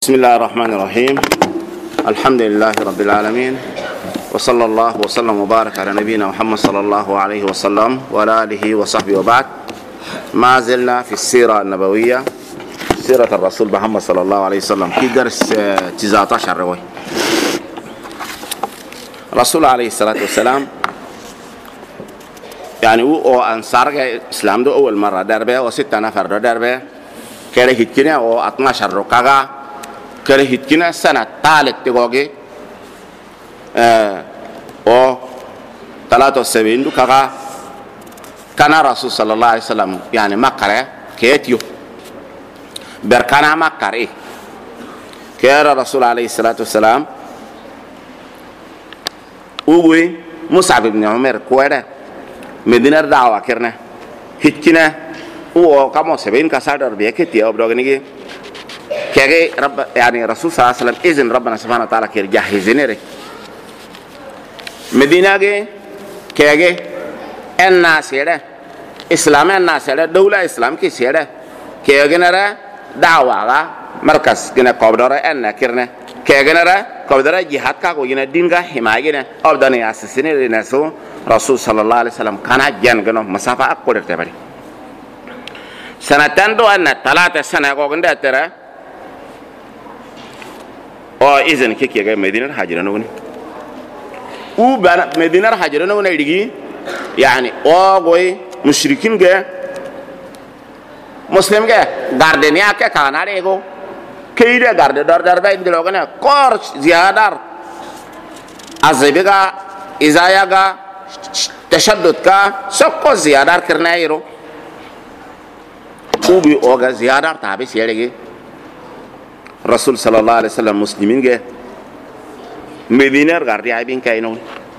بسم الله الرحمن الرحيم. الحمد لله رب العالمين، وصلى الله وسلم وبارك على نبينا محمد صلى الله عليه وسلم وعلى آله وصحبه وبعد. ما زلنا في السيرة النبوية، سيرة الرسول محمد صلى الله عليه وسلم، في درس 19 روي. الرسول عليه الصلاة والسلام يعني هو أنصار الإسلام دو أول مرة دربه و6 نفر دو دربه كره هتكنا و 12 ركعة كره هتكنا سنة ثالث تقوغي و 73 دو كغا كان الرسول صلى الله عليه وسلم يعني مكة كيتيو بركانا مكة كير الرسول عليه الصلاة والسلام وغوي مصعب بن عمر كويرة مدينة دعوة كرنا هتكنا و كمو 70 كسادر بيكتي أو بدوغنيجي كي رب يعني الرسول صلى الله عليه وسلم إذن ربنا سبحانه وتعالى كير جاهزينه مدينة كي الناس يده إسلام الناس يده دولة إسلام كي يده كي جنرا دعوة مركز جنا قبضة أن كرنا كي جنرا قبضة جهاد كاكو جنا دينغا حماية أبداني أساسينه لناسو رسول صلى الله عليه وسلم كان جن جنو مسافة أقول تبري سنتين دو أن 3 سنة قوغندا ترى أو إذن كي كي مدينة الحجرة نوني وبنا مدينة الحجرة نوني يدقي يعني أوغوي مشركين جا مسلم جا غاردنيا كا كاناري إيغو كيدا غارد دار باين دلوغنا كورش زيادار أزبيغا إزاياغا تشدد كا سكو زيادار كرنا يرو وبي أوغا زيادار تابي سيالي رسول صلى الله عليه وسلم مسلمين جه مدينة غاردي عيبين كاينون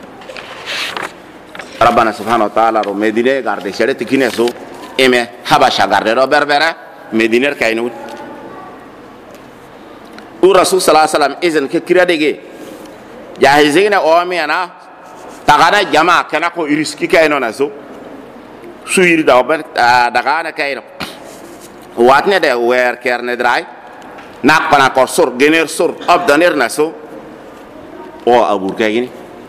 ربنا سبحانه وتعالى رو مدينة غاردي شرط كينه سو إمه حبشة غاردي رو بربرة مدينة كاينون ورسول صلى الله عليه وسلم إذن ككيرا ديجي جاهزين أوامي أنا تغانا جماعة كنا كو إرسكي كاينون أسو سوير داوبر دغانا كاينون واتني ده وير كيرن دراي ناقنا كورسور جنير سور أبدانير ناسو أو أبور كايني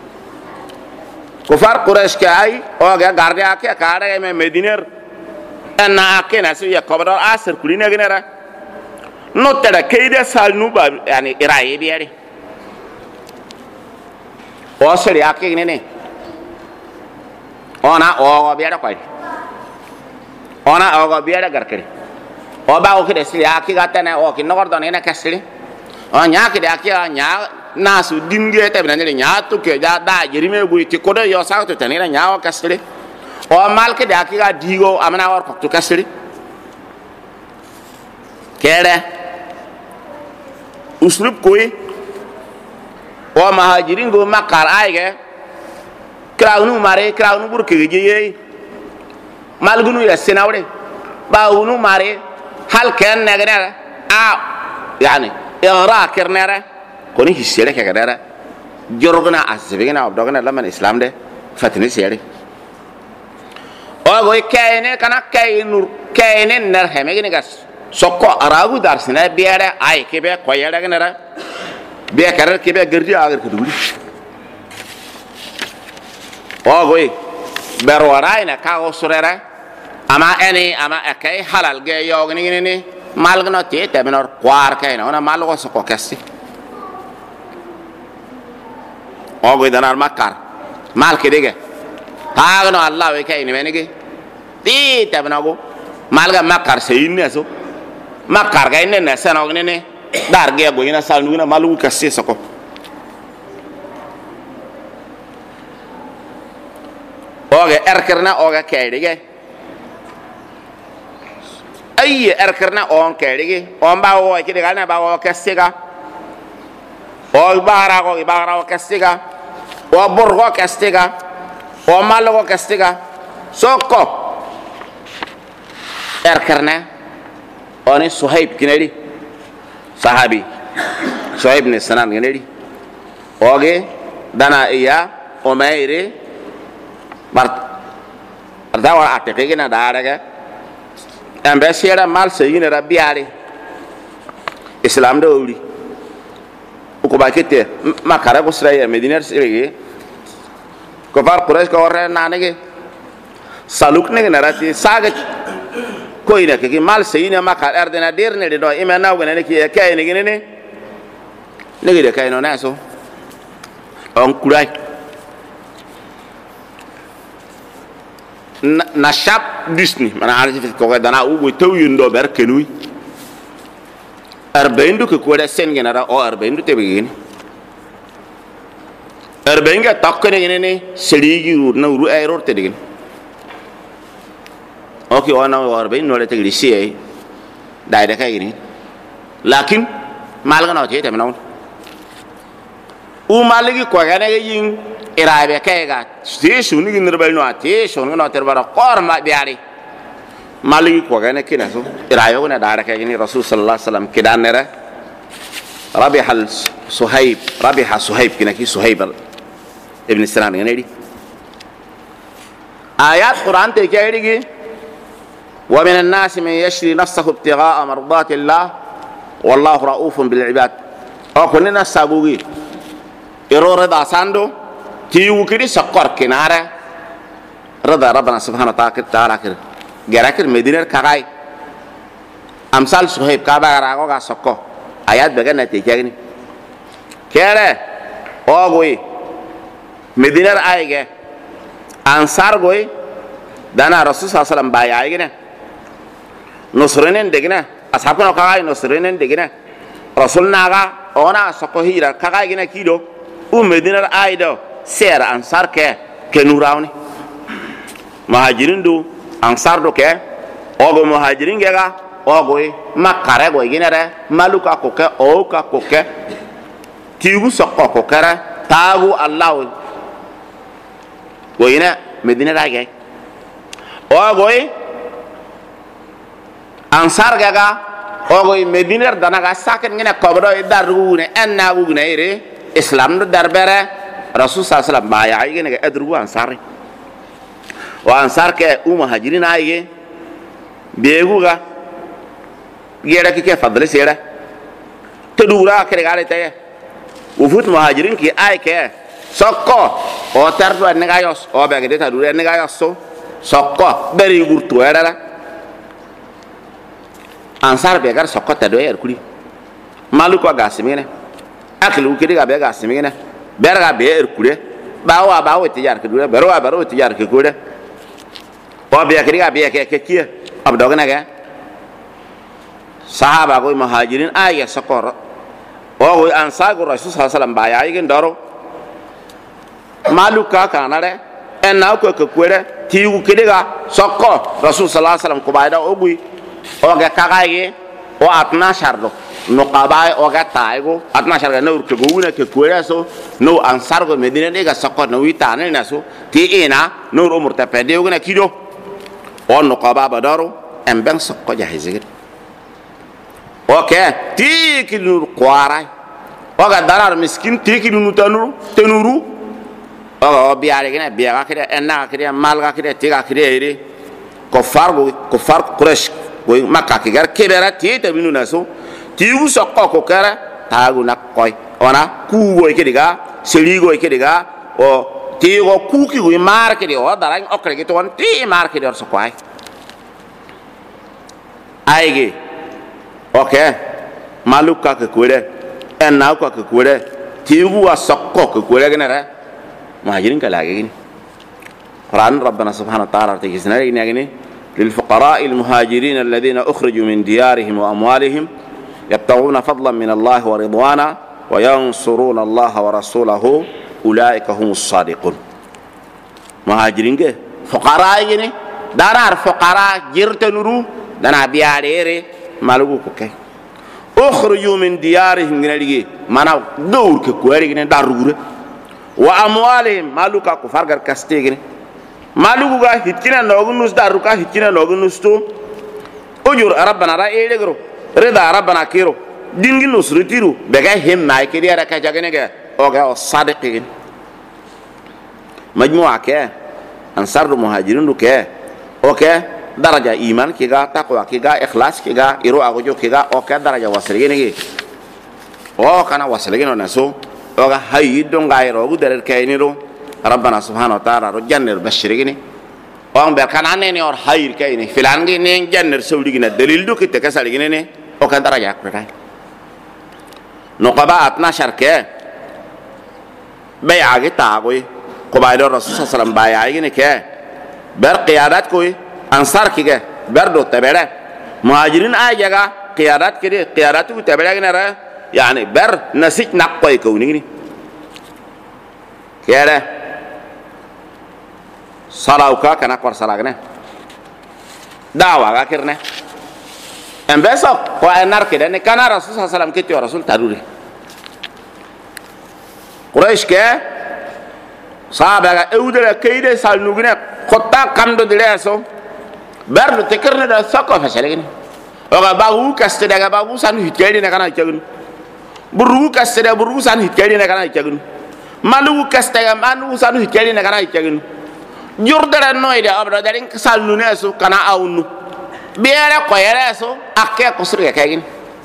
كفار قريش كاي أو جا غارديا كي كاره من مدينة أن أكيد ناسو يكبر آسر كلينا جنرا نوتة كيدا سالنوبا يعني إراي بياري أو سري أكيد نيني أنا أو بيارا كاي أنا أو بيارا غركري o ba o kide sili aki gatane o ki nogor don ina kasili o nya ki de aki nya nasu dinge te bana ni nya to ke da jirime guri ti kodo yo sa to tanira nya o kasili o mal ki de aki ga digo amana war ko to kasili kere uslub koy o mahajirin go makar aige kraunu mare kraunu bur ke je malgunu ya senawre ba unu mare هل كان نجرا يعني إغراء كرنرا كوني هالشيء كذا جرغنا عزبينا وبدغنا لما الإسلام ده فتني سيري أو كائن كنا كائن نرهم يجي نجس سكوا أراغو دارسنا بيارة أي كبير كويرة كنرا بيا كرر كبير غرجي أغير كدولي أو برواراينا كاو سررا أما أني أما أكيد حلال جاي يوغني مالغنا تيت بنور قوار كاينا أنا مالغو سكوا كسي أوغي دنار مكار مال كديجة هاغنو الله ويكايني منيجي تيت بنوغو مالغا مكار سيني أسو مكار كايني نسنا أوغني دار جاي أقولنا سالنونا مالغو كسي سكوا أوغي أركرنا أوغي كايديجة أي أركرنا أون كيريجي أون باو كده كنا باو كسيكا أو بارا كسيكا أو برغو كسيكا أو مالو كسيكا سوكو أركرنا أوني صهيب كنيري صحابي صهيب بن سنان كنيري أوكي دانا إياه أميري برتاور أتكي كنا دارك أمبسيرا مال سيين ربياري islam da wuri ko ba kete makara ko sray medina sirege ko far quraish ko re nanege saluk ne narati saga ko ina ke mal sayina makar erdena derne de do imena wona ne ki kay ne gene ne de kay no naso on kurai na shap disni mana arti ko dana ugo taw yundo ber kenui arbeindu ko da sen genara o arbeindu te begini arbeinga takkene gene seligi ru na ru error te digin oke ona o arbein no le te grisi ai dai da kai ni lakin malga no te te menon u maligi ko gane yin irabe kai ga station ni nirbal no ate shon no ter bara qorma biari maligi ko gane kina so irayo na dara kai ni rasul sallallahu alaihi wasallam kidan nera rabiha suhaib kina ki suhaib ibn sinan ngene di ayat quran te kai digi wa min an-nas man yashri nafsahu ibtigha'a mardati allah wallahu ra'ufun bil ibad o kunina sagugi erore da sando ti wukiri sakkor kinara rada rabbana subhanahu wa ta'ala kir gerakir mediner kagai amsal suhaib kaba rago ga sakko ayat baga na te jagni kere ogoi mediner aige ansar goi dana rasul sallallahu alaihi wasallam baya aige nusrenen degina ashabuna kagai nusrenen degina rasul naga ona sakko hira kagai gina kido medinar aido ser ansar ke nurawni muhajirin do ansar do ke ogo muhajirin ga ogo makare go ginere maluka ko ke o ka ko ke tigu sokko ko kara tagu allah go ina medina ga ogo ansar ga ogo medinar danaga saken ngene kobro daru ne ennagu ne ire islam do darbere rasul sallallahu alaihi wasallam baya ayge ne adrugo ansar wa ansar ke muhajirin ayge beguga gera ke fadle sera to dura kere gale tay ufut muhajirin ki ayke sokko o tardo ne gayos o be de ta dura ne gayos sokko beri gurtu era ansar be gar sokko ta do yer kuli maluko gasimene aklu kidi ga be ga simina berga be erkure bawo tijar ke dure baro tijar ke kure o be kidi ga be ke kiye abdogna ga sahaba go muhajirin aya sakor o go ansago rasul sallallahu alaihi wasallam baya yigen daro maluka kanare enna ko ke kure tiwu kidi ga sokko rasul sallallahu alaihi wasallam ko bayda o bui o ga kagaye o atna shardo no qabai o ga taigo atna sharga no ke gowuna ke kureso no ansargo medina de ga sakko no witane naso ti ina no ro murta pede ogna kido on no qaba badaro en ben sakko jahizir okay ti kinu qara o ga darar miskin ti kinu tenuru o biare gena biara kede enna kede malga kede ti ga kede ire ko far quraish go makka ke gar kebera ti te binu naso ti uso ko kara tagu nak koy ona ku go ke diga seli go ke diga o ti go ku ki go mar ke di o darang okre ke ton ti mar ke dor so koy aige okay maluka ke kure en na ko ke kure ti gu wa sokko ke kure ke nere majirin ka lagi ni quran rabbana subhanahu wa ta'ala te kisnari ni agini للفقراء المهاجرين الذين أخرجوا من ديارهم وأموالهم يبتغون فضلا من الله ورضوانا وينصرون الله ورسوله أولئك هم الصادقون مهاجرين فقراء يعني دار فقراء جرتنرو دنا بياريري مالوكو كي أخرجوا من ديارهم من اللي مانا دور كواري دارور وأموالهم مالوكا كفار كاستيغني مالوكا هتكنا نوغنوس داروكا هتكنا نوغنوس تو أجر ربنا رأي لغرو رضا ربنا كيرو دينغي نصرتيرو بغا هم ماي كدي ركا جاغنيغا اوغا صادقين مجموعه كه انصار المهاجرين كه اوكي daraja iman kiga taqwa kiga ikhlas kiga iru agojo kiga o ka daraja wasrigene gi o kana wasrigene na so o ga hayiddo ngairo gu der kayniro rabbana subhanahu wa ta'ala ro jannir bashirigene o am ber kana ne or hayir kayni filangi ne jannir sawdigina dalil du kitte kasaligene ne o ka daraja ko tay نقباء 12 كه بيعة تاعوي قبائل الرسول صلى الله عليه وسلم بايعين كه بر قيادات كوي أنصار كه بردو تبرة مهاجرين أي جگہ قيادات كده قيادات كوي تبرة كنا يعني بر نسيج نقوي كوني كده صلاوكا كنا قر صلاكنا دعوة كرنا en besok ko enar ke dan kana rasul sallallahu alaihi wasallam ke rasul taruri quraish ke sahaba ga eudere keide sal nugine khotta kamdo dileso berdo tekerne da sako fasalegen o ga bagu kaste daga bagu san hitkedi ne kana cagun buru kaste da buru san hitkedi ne kana cagun malu kaste ga manu san hitkedi ne kana cagun jurdere noide abdo darin sal nuneso kana awnu biara ko yereso akke ko suru kagin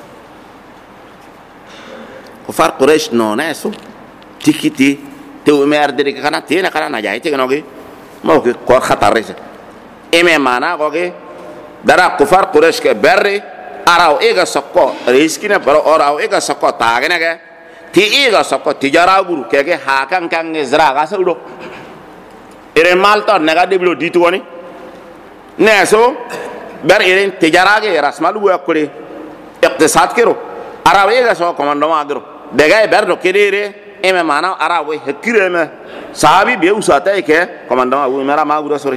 ko far quraish no neso tikiti te umer de kana tena kana na jaite gnoge mo ko khatar rese eme mana ko ge dara ko far quraish ke berre araw ega sokko riskina baro oraw ega sokko tagene ge ti ega sokko tijara guru kege hakan kan ezra ga sawdo ere malto naga deblo ditu woni neso ber irin tijarage rasmal wo akure iqtisad kiro arawe ga so komando magro dega ber do kirire eme mana arawe hekire me sahabi be usata ke komando wo mera magro sori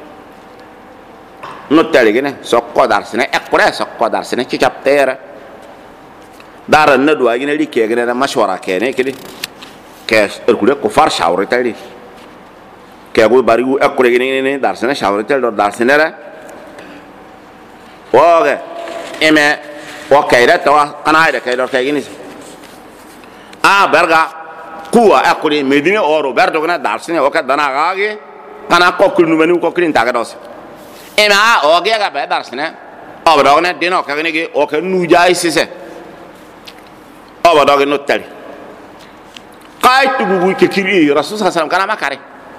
no telegene sokko darsine akure sokko darsine ci chaptere dara nadu agine like gene na mashwara kene kidi ke erkule ko far shawre tali ke go bari wo akure gene ne darsine shawre tel do darsine ra وغه اما وكايدا تو انا هيدا كايدا كاينيس برغا قوه اكوري مدينه اورو بردو كنا دارسني وكا دنا غاغي كنا كوكل نمنو كوكلين تاغدوس اما اوغه غا بدارسني ابدوغنا دينو كاغنيغي اوكا نوجاي سيسه ابدوغ نوتالي قايت بوغو كيكيري رسول صلى الله عليه وسلم كان ما كاري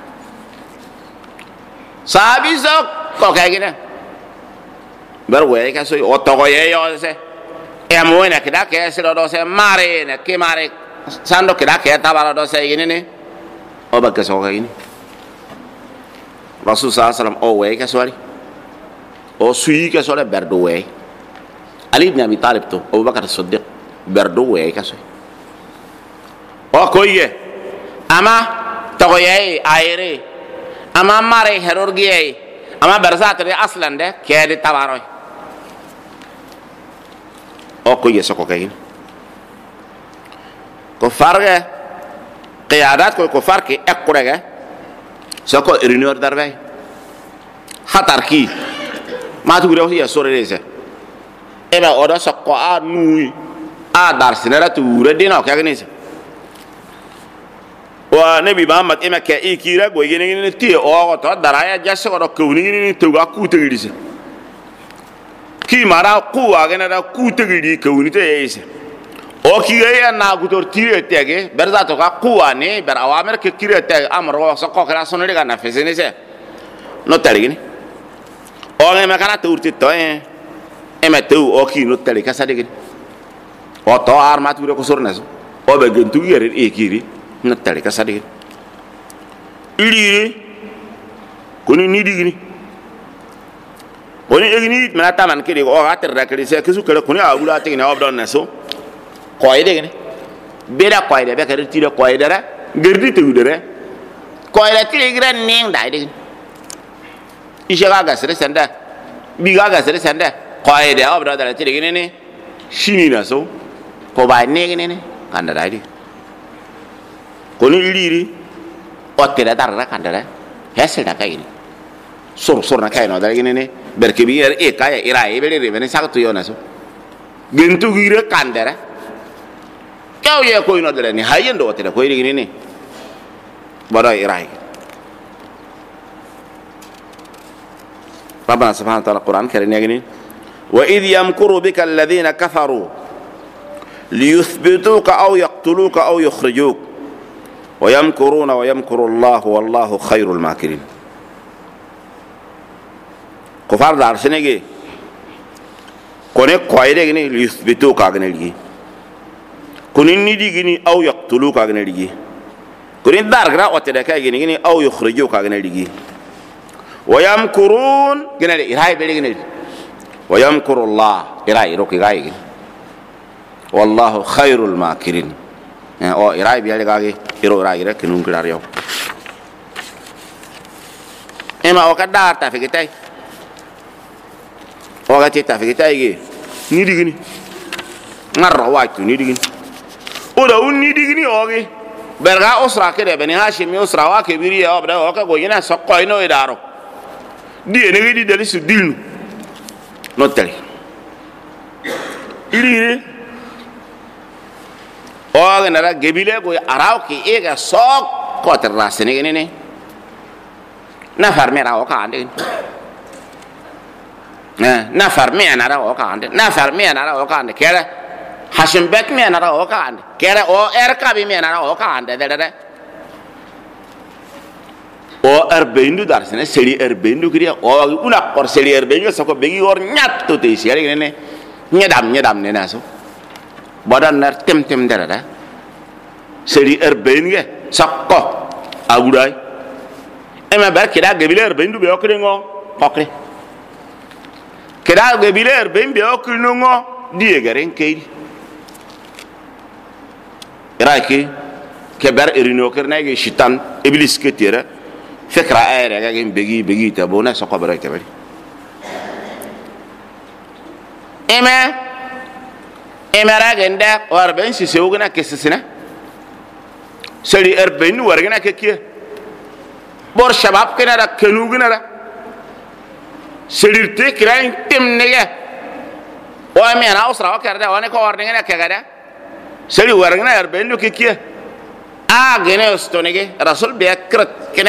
صحابي زو كوكاغينا berwe ka so otogo ye yo se e moena kida ke se do se mare ne ke mare sando kida ke tabara do se gini ne o ba ke so ga gini rasul sallallahu alaihi wasallam o we ka so ari o sui ka so le berdo we ali ibn abi talib to Abu Bakar as-Siddiq berdo we ka so o ko ye ama togo ye ayre ama mare herorgi ye ama bersatri aslan de ke de tabaro o ko yeso ko kay ko farga qiyadat ko farki ekurega soko réunion darbe hatar ki matu gure ya sorese eba odo soko a nui a dar sinara tu redina ko yagnise wa nabi muhammad ema ka ikira go yene ti o to daraya jasso ko ni to ga ku tegirise ki mara ku agena da ku tegiri ko ni te yese o ki ya na ku tor tire tege berza to ka ku ani ber awamer ke kire te amro so ko kra sonere ga na fesene se no tarigini o me makana to urti to e me to o ki no tele ka sadigini o to armat ko sorneso o be gentu yere e kiri no tele ka sadigini iri kuni ni digini oni egini mana taman kiri o ater rakri se kesu kala kuni agula tigini obdon naso koyde gene beda koyde be kare tire koyde ra gerdi tewdere koyde tire gran ning dai de ishaga gasre senda biga gasre senda koyde obdo dara tire gene ne shini naso ko ba ne gene ne kanda dai di koni liri otere darra kanda dai hesel da kayini sor na kayno dara gene ne berke bi er e kaya ira e bele bene sakto yo naso gentu gire kandere kaw ye ko ino dere ni hayendo otere ko iri ni bada ira ربنا سبحانه وتعالى القرآن كريم يقول وإذ يمكر بك الذين كفروا ليثبتوك أو يقتلوك أو يخرجوك ويمكرون ويمكر الله والله خير الماكرين. كفار دار سنجي كونك قايدة جني ليثبتوك أغنيجي كونين ندي جني أو يقتلوك أغنيجي كونين دار غنا وتدكا جني أو يخرجوك أغنيجي ويمكرون جني إرهاي بيجي جني ويمكر الله إرهاي روكي جاي والله خير الماكرين أو إرهاي بيجي جاي إرو إرهاي جاي كنون كلاريو إما وكدار تافكتاي wakati tafika igi ni digini ngarra waitu ni digini oda un ni digini ogi berga usra kede bani hashim usra wa kebiri ya obda o ka goyina sokko ino idaro di ne gidi dali su dilnu no tele iri o ga nara gebile go araw ki ega sok ko terra senegene ne na farmera o ka ande na farmiya na ra o ka ande na farmiya na ra o ka ande kere hashim bek mi na ra o ka ande kere o ka bi mi na ra o ka ande de o beindu dar sene seri beindu kriya o una por seri beindu sako begi or nyat to te seri ne nyedam ne naso bodan nar tem de seri beinge sakko agurai ema ber kida gebile beindu be okre ngo kokre keda gebiler bembe okul nungo die garen kei iraki keber irino kerna ge shitan iblis ketira fikra ayre ga gen begi ta bona soko bare te bari emera genda war ben si sewgna kesisina seri erben wargna kekie bor shabab kenara kenugna ra serirte kirain temnege o me na usra o karda o ne ko ordinge na kagada seri wargna erben kekie a gene ostonege rasul be akrat kene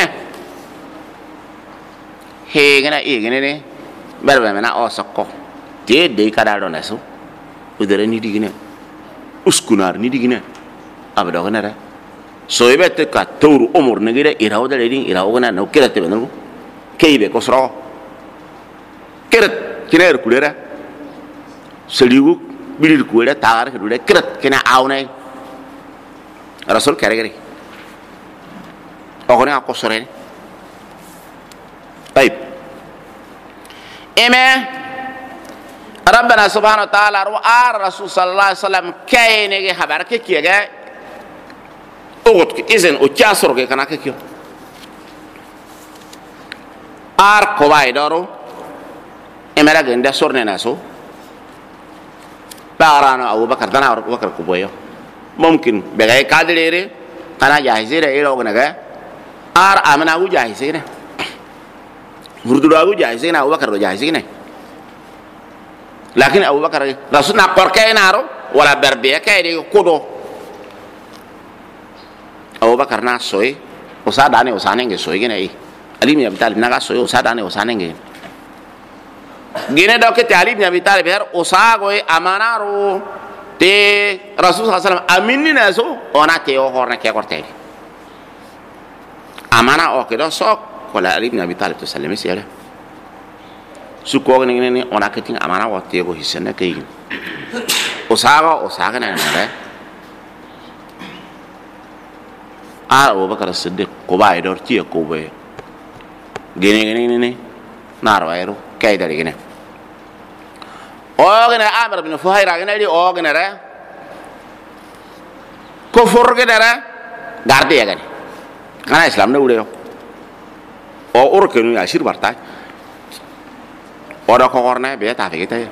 he gena e gene ne berbe mena o sakko te de kada do nasu udere ni digine uskunar ni digine abdo gena ra so ibete ka touru umur negire iraw dale din iraw gena no kirate bengu keibe ko sro kirat kiner kulera seligu bilir kulera tagar kulera kirat kena awnay rasul kare ogone ko sore طيب اما ربنا سبحانه وتعالى الرسول صلى الله عليه وسلم كاينه خبر كيغا اوت اذن او تياسر كنا كيو ار كواي دورو امرا غندا سورنا ناسو بارانا ابو بكر دنا ابو بكر كوبيو ممكن بغاي كادريري انا جاهزيره ايلو غنغا ار امنا ابو جاهزيره Hurduragu jahisi na Abu Bakar do jahisi ne lakin Abu Bakar rasul na korkay naro wala berbe kay de kodo Abu Bakar na soy usadane usane nge soy gene ai Ali bin Abi Talib na soy usadane usane nge gene do ke Ali bin Abi Talib her usago amanaro te rasul sallallahu alaihi wasallam aminni na so ona te o horna ke kortay amana o ke do sok wala Ali bin Abi Talib to sallame sele su ko ngene ona ketin amana wote go hisena kay osaga na na Abu Bakar Siddiq ko bay dor ci ko be gene naro ayro kay dari gene o gene Amr bin Fuhayra gene di o gene ra ko forge dara garde ya gane kana Islam na wure o orkenu ashir barta oda ko orna be ta fe kita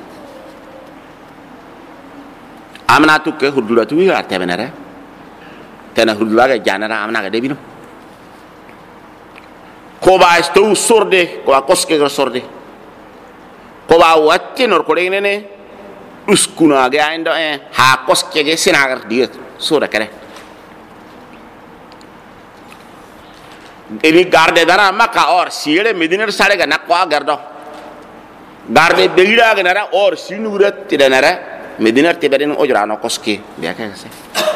amna tu ke hudula tu ya tebenere tena hudula ga janara amna ga debino ko ba sto sorde ko akoske ga sorde ko ba watti nor ko ne uskuna ga indo ha koske ga sinagar diet sura kare ini garde dara maka or siele mediner sare ga nakwa gardo garde begira ganara or sinurat tidanara medina tibadin ojrano koski biya kase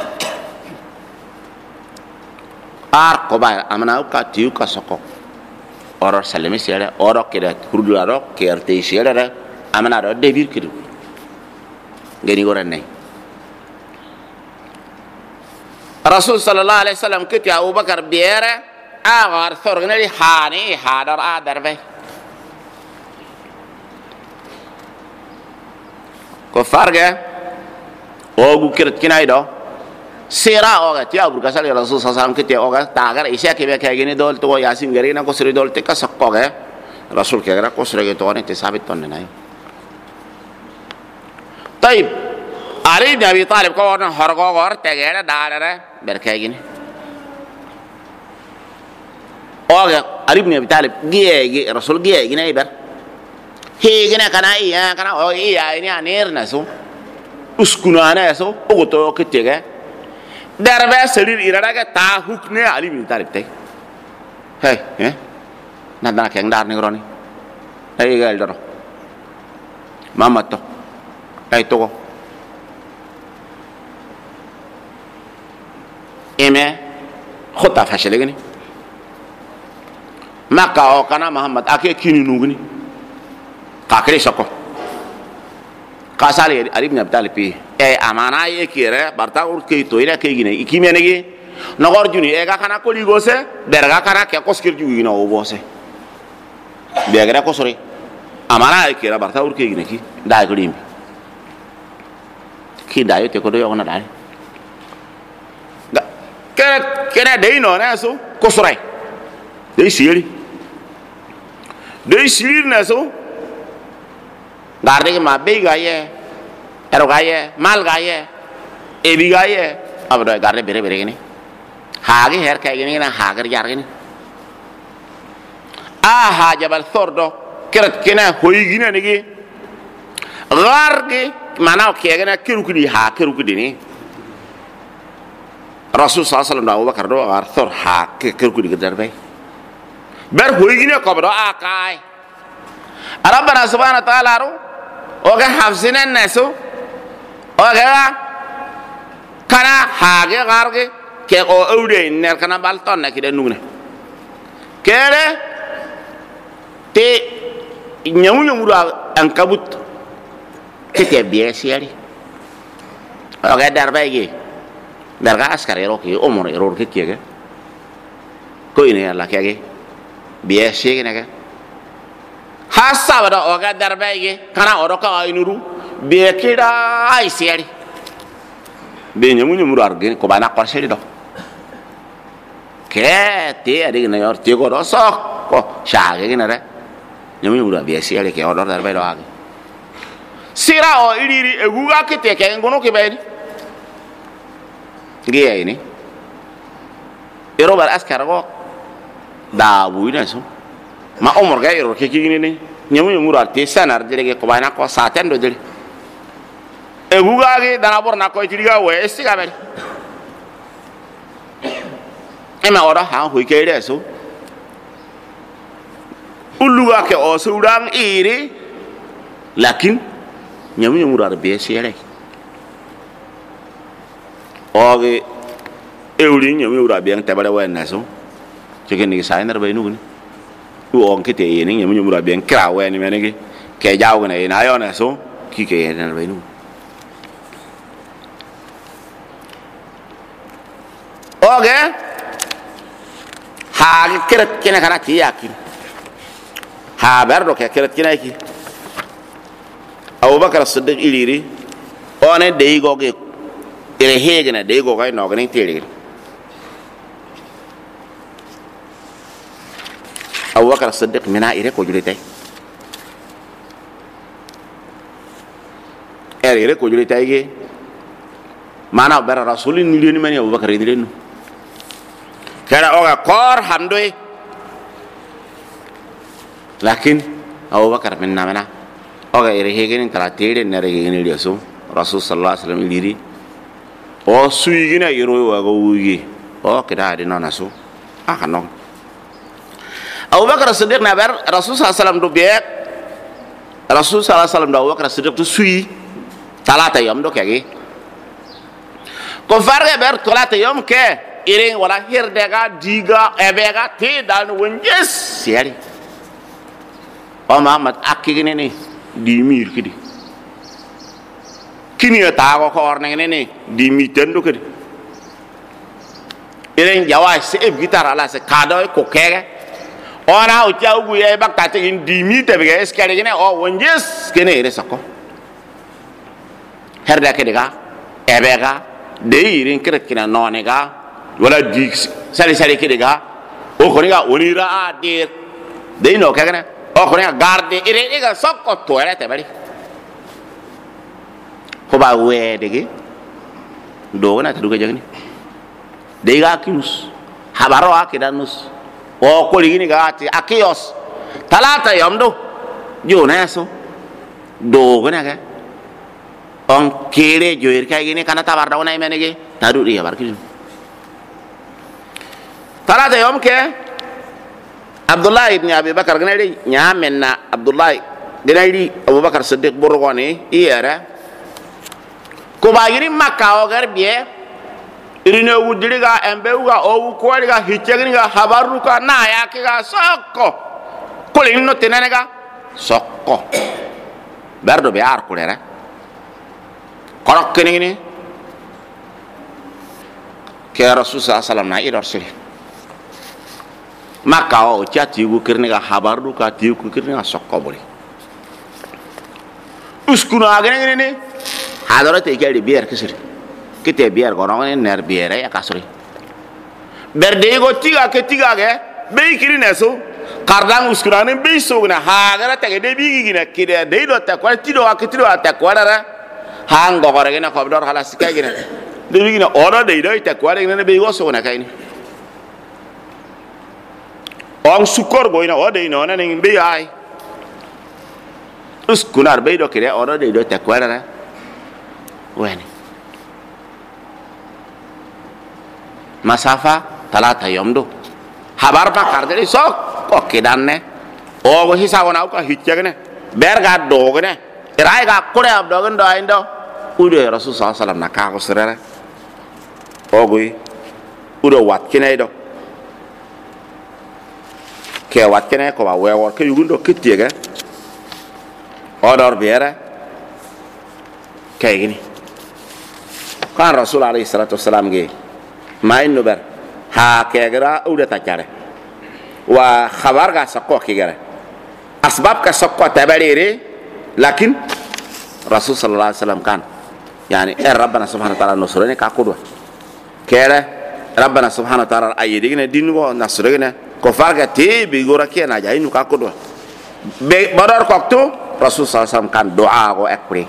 ar koba amana ka tiu ka soko oro salemi sere oro kida kurduaro kerte sere amana do debir kidu ngeni goran nay rasul sallallahu alaihi wasallam kiti Abu Bakar biere agar thorgnali hani hadar adarbe ko farga ogu kirat kinai do sera oga ti Abu Bakar rasul sallallahu alaihi wasallam kiti oga tagar isya ke be kagini dol to yasin gari na ko suri dol te ka sakko ga rasul ke gara ko suri to ne te sabit ton nay طيب علي بن ابي طالب ko on horgo gor tegere dalare berkay gini oga Ali bin Abi Talib giye rasul giye gini ber he gina kana iya kana o iya ini anir nasu uskuna na so ogoto kitege darbe serir irada ka ta hukne Ali bin Talib te hey nanda keng dar ni roni hey gal doro mamato ay to eme khota fashele gani maka o kana Muhammad ake kini nuguni kakre soko kasali Ali bin Abi Talib amana ye kire barta ur ke to ira ke gine ikimene gi nogor juni e ga kana ko ligose berga kana ke koskir jugi no bose be ga ko sori amana ye kire barta ur ke gine ki da ko limbi ki da yo te ko do yo na dai kena dei no na so ko sorai dei siri na so garde ke mabe ga ye ero ga ye mal ga ye ebi ga ye abdo garde bere bere gini ha ge her ka gini na ha gar jar gini ha jabal sordo keret kena hoyi gina ni gi garge mana ke gina kiru kudi ha kiru kudi ni rasul sallallahu alaihi wasallam Abu Bakar do arthur ha ke ku digedar bay ber hoy gine ko do akai rabbana subhanahu wa ta'ala ro o ga hafsina nasu o ga kana ha ge garge ke o awde ner kana balton na ki de nugne kere te nyamu nyamu an kabut ke te biesiari o ga dar bay ge berga askar ero ki omor error ke kiege ko ine alla kiege biye shege nege hasaba do oga darbege kana oro ka inuru be kida ai siari be nyamu nyamu argen ko bana ko seri do ke te ade na yor te ko do sok ko shage gina re nyamu nyamu biye siari ke odor darbe do age sira o iriri eguga kite ke ngono ke be giya ini ero bar askar go da buina so ma omor ga ero ke kigini ni nyamu nyamu arte sanar direge ko bana ko saten do dire e guga ge dana bor na ko tiriga we estiga bari e ma ora ha hu ke re so uluga ke o sudan iri lakin nyamu nyamu ar be sere oge euri nyamu ura biang tabare wa naso cikin ni sainer bay nuguni u on kete yeni nyamu ura biang krawe ni menegi ke jaw na ina yo naso ki ke yen bay nu oge ha keret kena kana ki yakin ha berdo ke keret kena ki Abu Bakar Siddiq iliri one dei goge ere hegena de go kai no gani tiri Abu Bakar Siddiq mina ire ko julite ere ko julite ge mana bara rasulin ni ni mani Abu Bakar ni lenu kara oga kor hamdoy lakin Abu Bakar minna mana oga ere hegeni tara tiri nere hegeni liaso rasul sallallahu alaihi wasallam iliri o suigina yoro wa go wugi o kida adi nona so Abu Bakar Siddiq na ber rasul sallallahu alaihi wasallam do be rasul sallallahu alaihi wasallam da wakra sidq tu sui talata yom do kege ko farge ber talata yom ke irin wala hirdega diga ebega te dan wonjes seri o Muhammad akigene ni di mir kidi kini ta ko orne ne di mitendo kidi irin jawai se gitar ala se kado ko kege ona o jawu ye bakta te di mite be eskere gene o wonjes kene ire sako herda kedega ebega de irin kret kina nonega wala di sari sari kedega o koniga onira a dir de no kagene o koniga garde ire ega sako to ere te bari ko ba we dege do na tuduga jagni de ga kinus habaro akidanus o ko ligini gati akios talata yomdo joneso do gona ga on kere joir kay gini kana tabar daw nay menege tadu dia barki talata yom ke Abdullah ibn Abi Bakar gnari nyamenna Abdullah gnari Abu Bakar Siddiq burgoni iyara ko bagiri makka o garbiye irine wudiriga embeuga o kwariga hichegniga habaruka na yakiga sokko kulin no tenenega sokko berdo be ar kulere korok kenini ke rasul sallallahu alaihi wasallam na idor sire makka o chati wukirniga habaruka ti wukirniga sokko boli uskuna agenini hadorate gari bier kisire kite biar gorong ner biere ya kasri berde go tiga ke tiga ge be kiri neso kardang uskurane be sogna ha gara tege de bigi gina kide de do ta kwal tido akitido ta kwara hang go gore gina kobdor halas ka gina de bigi na ora de do ta kwara gina be go sogna kaini ong sukor go ina o de no na ning be ai uskunar be do kire ora de do ta kwara weni masafa talata yomdo habar pa kardeli sok ko kidanne o go hisawona ko hiccegne berga dogne irai ga kure abdogen do aindo ude rasul sallallahu alaihi wasallam naka ko sirere o go udo wat kinaido ke wat kinai ko ba wewo ke yugundo kittiege odor biere kayini kan rasul alaihi salatu wasallam ge main nuber ha kegera udah tajare wa khabar ga sakko kegera asbab ka sakko tabariri lakin rasul sallallahu alaihi wasallam kan yani rabbana subhanahu wa ta'ala nusrani ka kudwa kere rabbana subhanahu wa ta'ala ayidigina dingo nasrigina ko farga te bi gora kena jainu ka kudwa be badar koktu rasul sallallahu alaihi wasallam kan doa go ekri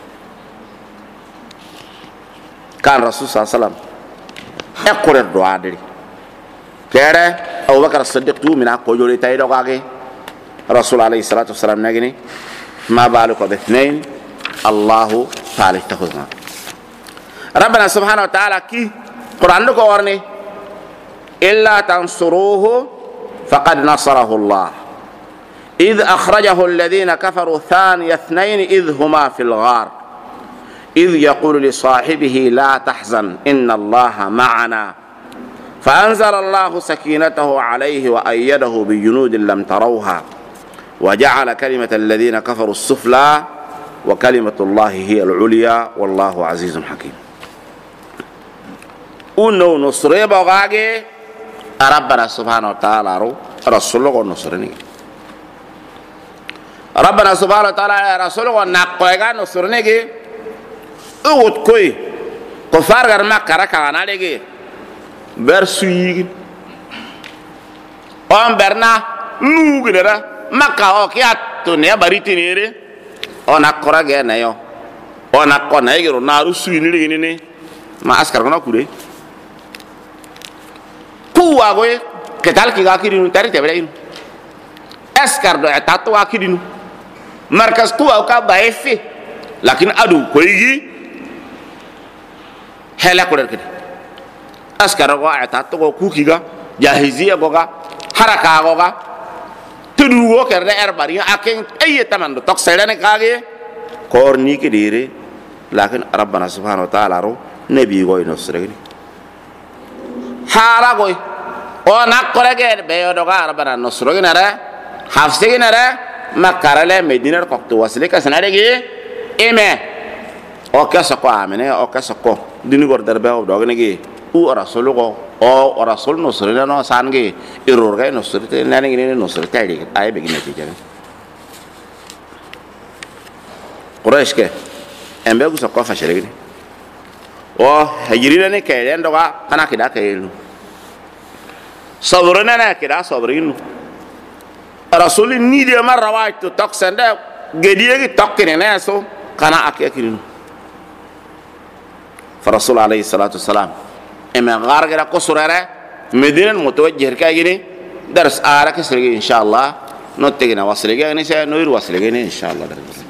kan rasul sallallahu alaihi wasallam ekore doa diri kere Abu Bakar Siddiq tu mina ko jori tay do kage rasul alayhi salatu wasalam nagini ma baluka bi ithnain Allahu thalithahuma rabbana subhanahu wa ta'ala ki Quran ko warni illa tansuruhu faqad nasarahu Allah idh akhrajahu alladhina kafaru thaniya ithnain idh huma fil ghar إذ يقول لصاحبه لا تحزن إن الله معنا فأنزل الله سكينته عليه وأيده بجنود لم تروها وجعل كلمة الذين كفروا السفلى وكلمة الله هي العليا والله عزيز حكيم أنه نصري بغاقي ربنا سبحانه وتعالى رسول الله نصرني ربنا سبحانه وتعالى رسول الله نقويقا نصرني ut koy ko fargar makara kana lege ber suyi on berna nugudera makka o kiat to ne bariti nere on akora ge na yo on akona yiro naru suyi ni lege ni ma askar gona kude kuwa goy ketal ki ga kidinu tari te bele askar do tatu akidinu markas kuwa ka baefi lakin adu koygi hela ko rekede askara go ata to ko kukiga jahiziya goga haraka goga تدوغو كرده ارباري اكن اي تمن توك سيرن كاغي كورني كديري لكن ربنا سبحانه وتعالى رو نبي غوي نصرغني حالا غوي او نقرغه بيودوغا ربنا نصرغنا را حفصغنا را مكارله مدينه كوكتو وسلك سنادغي ايمه او كسكو امنه او كسكو ديني غور دربه دوغنغي او رسولو او رسول نصرنا نو سانغي ايرورغا نصرته نانغي نصرته اي اي بغينا تيجا قريش كه امبه كسكو فشلغني او هجرينا ني كاين دوغا انا كدا كاين صبرنا انا كدا صبرين رسول نيدي مره وايت توكسند غديغي توكني ناسو كانا اكيكرين فرسول عليه الصلاه والسلام اما غارغرا قصرره مدينه متوجه كايني درس ارك سرغي ان شاء الله نوتينا وصلغي ان شاء الله نوير وصلغي ان شاء الله